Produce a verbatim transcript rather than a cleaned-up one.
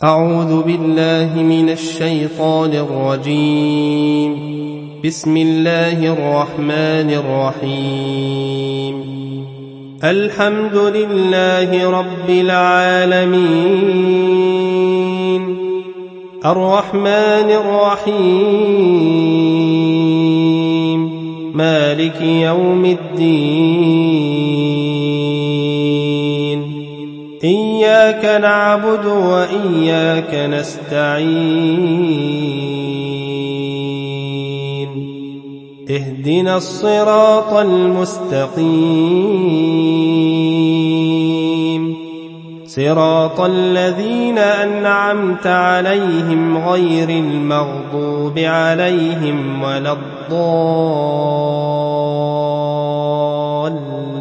أعوذ بالله من الشيطان الرجيم. بسم الله الرحمن الرحيم. الحمد لله رب العالمين الرحمن الرحيم مالك يوم الدين. إياك نعبد وإياك نستعين. اهدنا الصراط المستقيم صراط الذين أنعمت عليهم غير المغضوب عليهم ولا الضالين.